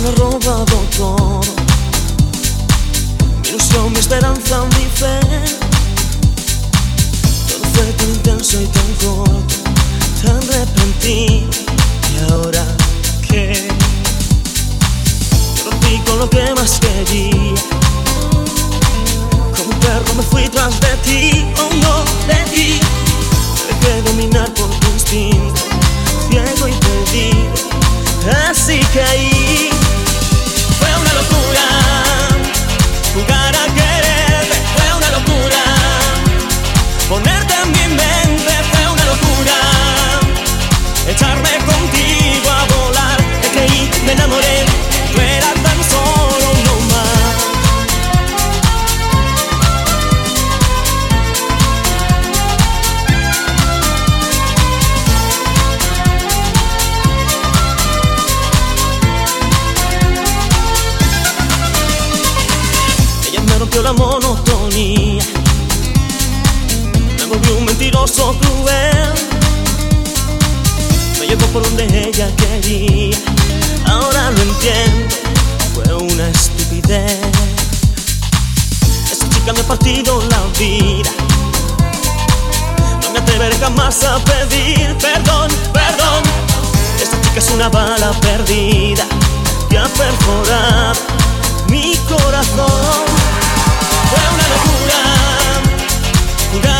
ha robado todo, mi ilusión, mi esperanza, mi fe. Todo fue tan intenso y tan corto, tan repentino. ¿Y ahora qué? Yo rompí con lo que más quería, como un perro me fui tras de ti. Oh no, de ti. Me dejé dominar por tu instinto, ciego y perdido. Así caí. Fue una locura jugar a quererte, fue una locura ponerte en mi mente, fue una locura echarme contigo a volar. Te creí, me enamoré, tú eras tan solo uno más. Ella me rompió la monotonía, me volvió un mentiroso cruel, me llevó por donde ella quería. Ahora lo entiendo, fue una estupidez. Esa chica me ha partido la vida, no me atreveré jamás a pedir perdón, perdón. Esta chica es una bala perdida que ha perforado mi corazón. Fue una locura jugar